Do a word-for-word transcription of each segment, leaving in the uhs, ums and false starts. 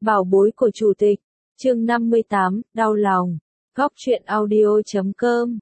Bảo bối của chủ tịch, chương năm mươi tám, đau lòng, góc truyện audio.com.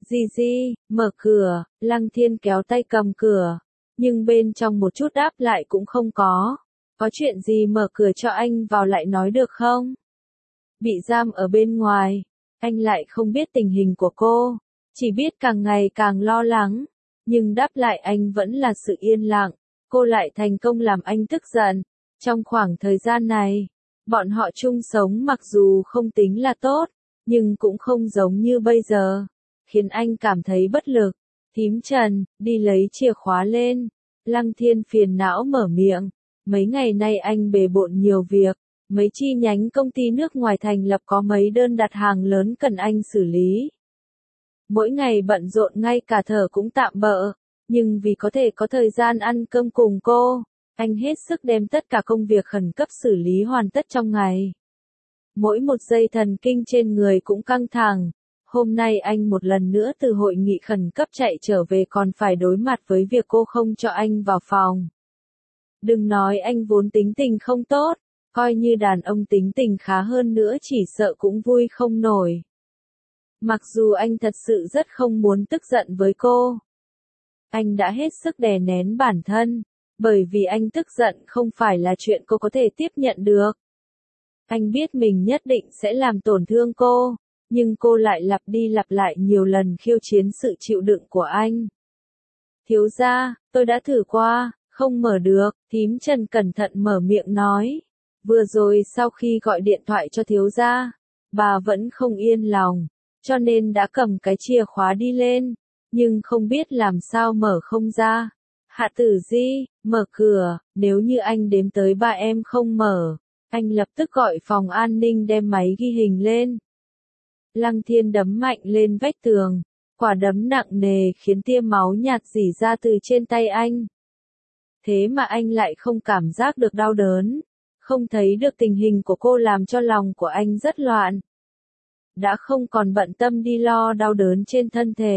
Gigi, mở cửa, Lăng Thiên kéo tay cầm cửa, nhưng bên trong một chút đáp lại cũng không có. Có chuyện gì mở cửa cho anh vào lại nói được không? Bị giam ở bên ngoài, anh lại không biết tình hình của cô, chỉ biết càng ngày càng lo lắng, nhưng đáp lại anh vẫn là sự yên lặng. Cô lại thành công làm anh tức giận. Trong khoảng thời gian này, bọn họ chung sống mặc dù không tính là tốt, nhưng cũng không giống như bây giờ, khiến anh cảm thấy bất lực. Thím Trần, đi lấy chìa khóa lên. Lăng Thiên phiền não mở miệng. Mấy ngày nay anh bề bộn nhiều việc, mấy chi nhánh công ty nước ngoài thành lập có mấy đơn đặt hàng lớn cần anh xử lý. Mỗi ngày bận rộn ngay cả thở cũng tạm bợ, nhưng vì có thể có thời gian ăn cơm cùng cô, anh hết sức đem tất cả công việc khẩn cấp xử lý hoàn tất trong ngày. Mỗi một giây thần kinh trên người cũng căng thẳng. Hôm nay anh một lần nữa từ hội nghị khẩn cấp chạy trở về còn phải đối mặt với việc cô không cho anh vào phòng. Đừng nói anh vốn tính tình không tốt, coi như đàn ông tính tình khá hơn nữa chỉ sợ cũng vui không nổi. Mặc dù anh thật sự rất không muốn tức giận với cô, anh đã hết sức đè nén bản thân, bởi vì anh tức giận không phải là chuyện cô có thể tiếp nhận được. Anh biết mình nhất định sẽ làm tổn thương cô, nhưng cô lại lặp đi lặp lại nhiều lần khiêu chiến sự chịu đựng của anh. Thiếu gia, tôi đã thử qua, không mở được, thím Trần cẩn thận mở miệng nói. Vừa rồi sau khi gọi điện thoại cho thiếu gia, bà vẫn không yên lòng, cho nên đã cầm cái chìa khóa đi lên, nhưng không biết làm sao mở không ra. Hạ Tử Di, mở cửa, nếu như anh đếm tới ba em không mở, anh lập tức gọi phòng an ninh đem máy ghi hình lên. Lăng Thiên đấm mạnh lên vách tường, quả đấm nặng nề khiến tia máu nhạt rỉ ra từ trên tay anh. Thế mà anh lại không cảm giác được đau đớn, không thấy được tình hình của cô làm cho lòng của anh rất loạn. Đã không còn bận tâm đi lo đau đớn trên thân thể.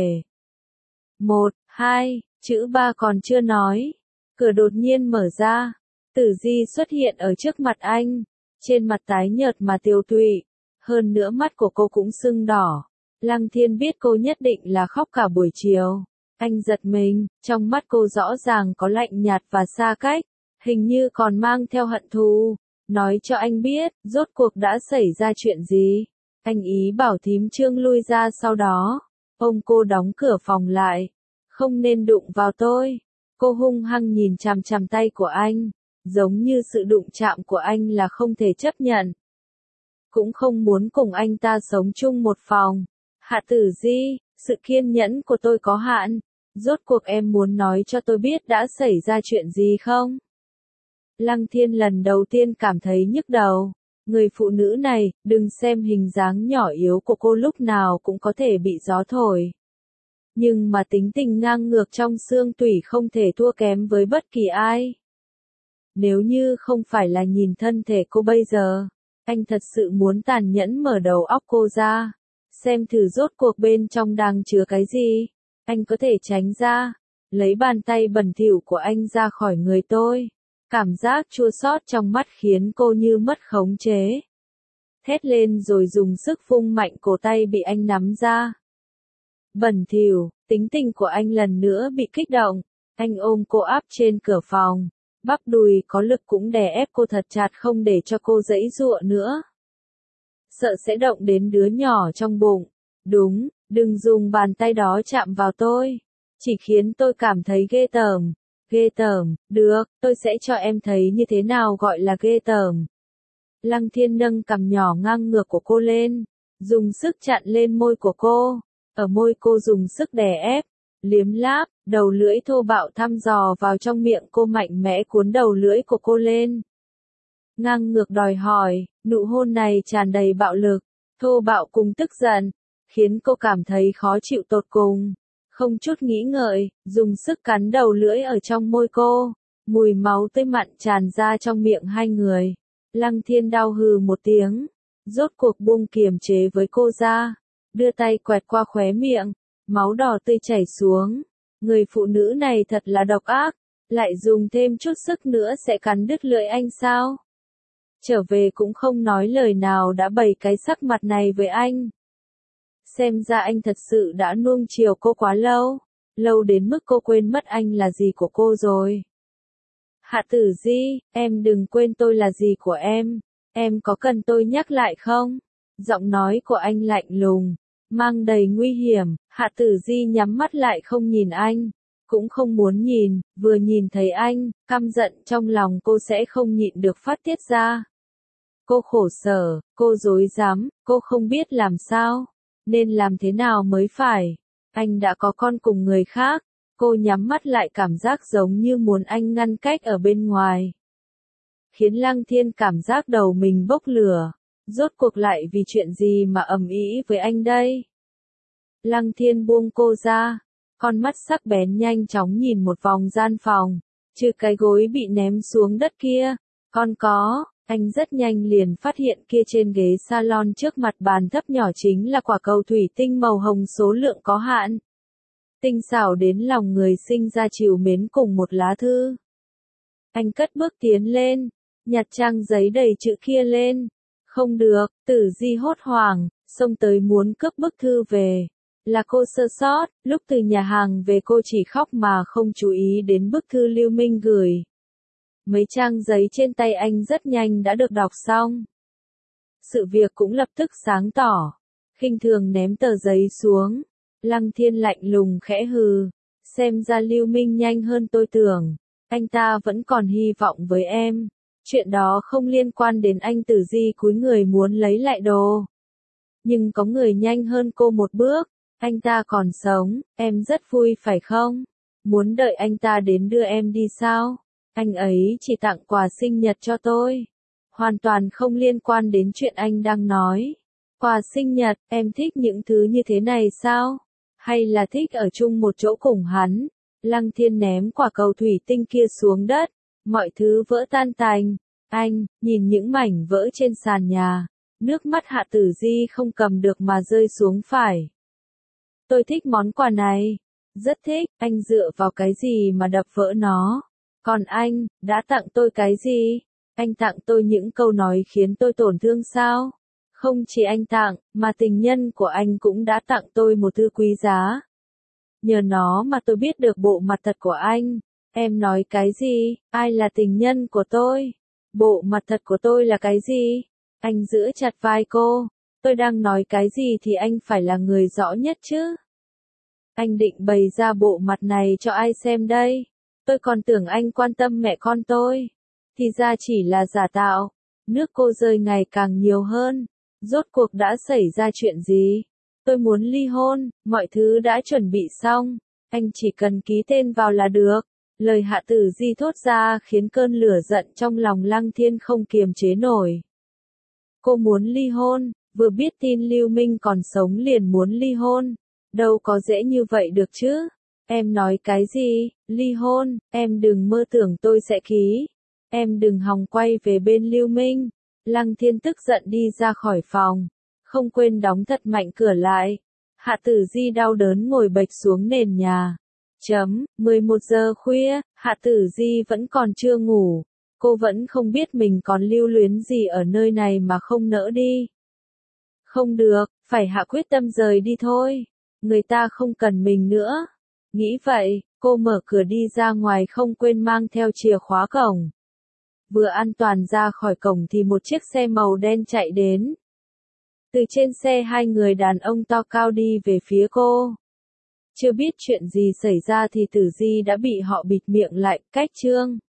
Một, hai, chữ ba còn chưa nói, cửa đột nhiên mở ra, Tử Di xuất hiện ở trước mặt anh, trên mặt tái nhợt mà tiều tụy, hơn nữa mắt của cô cũng sưng đỏ. Lăng Thiên biết cô nhất định là khóc cả buổi chiều. Anh giật mình, trong mắt cô rõ ràng có lạnh nhạt và xa cách, hình như còn mang theo hận thù. Nói cho anh biết, rốt cuộc đã xảy ra chuyện gì. Anh ý bảo thím Trương lui ra sau đó, ông cô đóng cửa phòng lại. Không nên đụng vào tôi. Cô hung hăng nhìn chằm chằm tay của anh, giống như sự đụng chạm của anh là không thể chấp nhận. Cũng không muốn cùng anh ta sống chung một phòng. Hạ Tử Di, sự kiên nhẫn của tôi có hạn. Rốt cuộc em muốn nói cho tôi biết đã xảy ra chuyện gì không? Lăng Thiên lần đầu tiên cảm thấy nhức đầu. Người phụ nữ này, đừng xem hình dáng nhỏ yếu của cô lúc nào cũng có thể bị gió thổi. Nhưng mà tính tình ngang ngược trong xương tủy không thể thua kém với bất kỳ ai. Nếu như không phải là nhìn thân thể cô bây giờ, anh thật sự muốn tàn nhẫn mở đầu óc cô ra, xem thử rốt cuộc bên trong đang chứa cái gì. Anh có thể tránh ra, lấy bàn tay bẩn thỉu của anh ra khỏi người tôi. Cảm giác chua xót trong mắt khiến cô như mất khống chế. Thét lên rồi dùng sức vung mạnh cổ tay bị anh nắm ra. Bẩn thỉu, tính tình của anh lần nữa bị kích động. Anh ôm cô áp trên cửa phòng, bắp đùi có lực cũng đè ép cô thật chặt không để cho cô giãy giụa nữa. Sợ sẽ động đến đứa nhỏ trong bụng. Đúng, đừng dùng bàn tay đó chạm vào tôi. Chỉ khiến tôi cảm thấy ghê tởm. Ghê tởm, được, tôi sẽ cho em thấy như thế nào gọi là ghê tởm. Lăng Thiên nâng cằm nhỏ ngang ngược của cô lên, dùng sức chặn lên môi của cô. Ở môi cô dùng sức đè ép, liếm láp, đầu lưỡi thô bạo thăm dò vào trong miệng cô mạnh mẽ cuốn đầu lưỡi của cô lên. Ngang ngược đòi hỏi, nụ hôn này tràn đầy bạo lực, thô bạo cùng tức giận, khiến cô cảm thấy khó chịu tột cùng. Không chút nghĩ ngợi, dùng sức cắn đầu lưỡi ở trong môi cô, mùi máu tươi mặn tràn ra trong miệng hai người. Lăng Thiên đau hừ một tiếng, rốt cuộc buông kiềm chế với cô ra, đưa tay quẹt qua khóe miệng, máu đỏ tươi chảy xuống. Người phụ nữ này thật là độc ác, lại dùng thêm chút sức nữa sẽ cắn đứt lưỡi anh sao? trở về cũng không nói lời nào đã bày cái sắc mặt này với anh. Xem ra anh thật sự đã nuông chiều cô quá lâu, lâu đến mức cô quên mất anh là gì của cô rồi. Hạ Tử Di, em đừng quên tôi là gì của em, em có cần tôi nhắc lại không? Giọng nói của anh lạnh lùng, mang đầy nguy hiểm. Hạ Tử Di nhắm mắt lại không nhìn anh, cũng không muốn nhìn, vừa nhìn thấy anh, căm giận trong lòng cô sẽ không nhịn được phát tiết ra. Cô khổ sở, cô rối rắm, cô không biết làm sao, nên làm thế nào mới phải. Anh đã có con cùng người khác, cô nhắm mắt lại cảm giác giống như muốn anh ngăn cách ở bên ngoài. Khiến Lăng Thiên cảm giác đầu mình bốc lửa, rốt cuộc lại vì chuyện gì mà ầm ĩ với anh đây? Lăng Thiên buông cô ra, con mắt sắc bén nhanh chóng nhìn một vòng gian phòng, trừ cái gối bị ném xuống đất kia, còn có, anh rất nhanh liền phát hiện kia trên ghế salon trước mặt bàn thấp nhỏ chính là quả cầu thủy tinh màu hồng số lượng có hạn. Tinh xảo đến lòng người sinh ra trìu mến cùng một lá thư. Anh cất bước tiến lên, nhặt trang giấy đầy chữ kia lên. Không được, Tử Di hốt hoảng, xông tới muốn cướp bức thư về. Là cô sơ sót, lúc từ nhà hàng về cô chỉ khóc mà không chú ý đến bức thư Lưu Minh gửi. Mấy trang giấy trên tay anh rất nhanh đã được đọc xong. Sự việc cũng lập tức sáng tỏ. Khinh thường ném tờ giấy xuống. Lăng Thiên lạnh lùng khẽ hừ. Xem ra Lưu Minh nhanh hơn tôi tưởng. Anh ta vẫn còn hy vọng với em. Chuyện đó không liên quan đến anh. Tử Di cúi người muốn lấy lại đồ. Nhưng có người nhanh hơn cô một bước. Anh ta còn sống, em rất vui phải không? Muốn đợi anh ta đến đưa em đi sao? Anh ấy chỉ tặng quà sinh nhật cho tôi. Hoàn toàn không liên quan đến chuyện anh đang nói. Quà sinh nhật, em thích những thứ như thế này sao? Hay là thích ở chung một chỗ cùng hắn? Lăng Thiên ném quả cầu thủy tinh kia xuống đất. Mọi thứ vỡ tan tành. Anh, nhìn những mảnh vỡ trên sàn nhà. Nước mắt Hạ Tử Di không cầm được mà rơi xuống phải. Tôi thích món quà này. Rất thích, anh dựa vào cái gì mà đập vỡ nó? Còn anh, đã tặng tôi cái gì? Anh tặng tôi những câu nói khiến tôi tổn thương sao? Không chỉ anh tặng, mà tình nhân của anh cũng đã tặng tôi một thứ quý giá. Nhờ nó mà tôi biết được bộ mặt thật của anh. Em nói cái gì? Ai là tình nhân của tôi? Bộ mặt thật của tôi là cái gì? Anh giữ chặt vai cô. Tôi đang nói cái gì thì anh phải là người rõ nhất chứ. Anh định bày ra bộ mặt này cho ai xem đây? Tôi còn tưởng anh quan tâm mẹ con tôi. Thì ra chỉ là giả tạo. Nước cô rơi ngày càng nhiều hơn. Rốt cuộc đã xảy ra chuyện gì? Tôi muốn ly hôn, mọi thứ đã chuẩn bị xong. Anh chỉ cần ký tên vào là được. Lời Hạ Tử Di thốt ra khiến cơn lửa giận trong lòng Lăng Thiên không kiềm chế nổi. Cô muốn ly hôn, vừa biết tin Lưu Minh còn sống liền muốn ly hôn. Đâu có dễ như vậy được chứ. Em nói cái gì? Ly hôn, em đừng mơ tưởng tôi sẽ ký. Em đừng hòng quay về bên Lưu Minh. Lăng Thiên tức giận đi ra khỏi phòng. Không quên đóng thật mạnh cửa lại. Hạ Tử Di đau đớn ngồi bệt xuống nền nhà. Chấm, mười một giờ khuya, Hạ Tử Di vẫn còn chưa ngủ. Cô vẫn không biết mình còn lưu luyến gì ở nơi này mà không nỡ đi. Không được, phải hạ quyết tâm rời đi thôi. Người ta không cần mình nữa. Nghĩ vậy, cô mở cửa đi ra ngoài không quên mang theo chìa khóa cổng. Vừa an toàn ra khỏi cổng thì một chiếc xe màu đen chạy đến. Từ trên xe hai người đàn ông to cao đi về phía cô. Chưa biết chuyện gì xảy ra thì Tử Di đã bị họ bịt miệng lại, cách chương.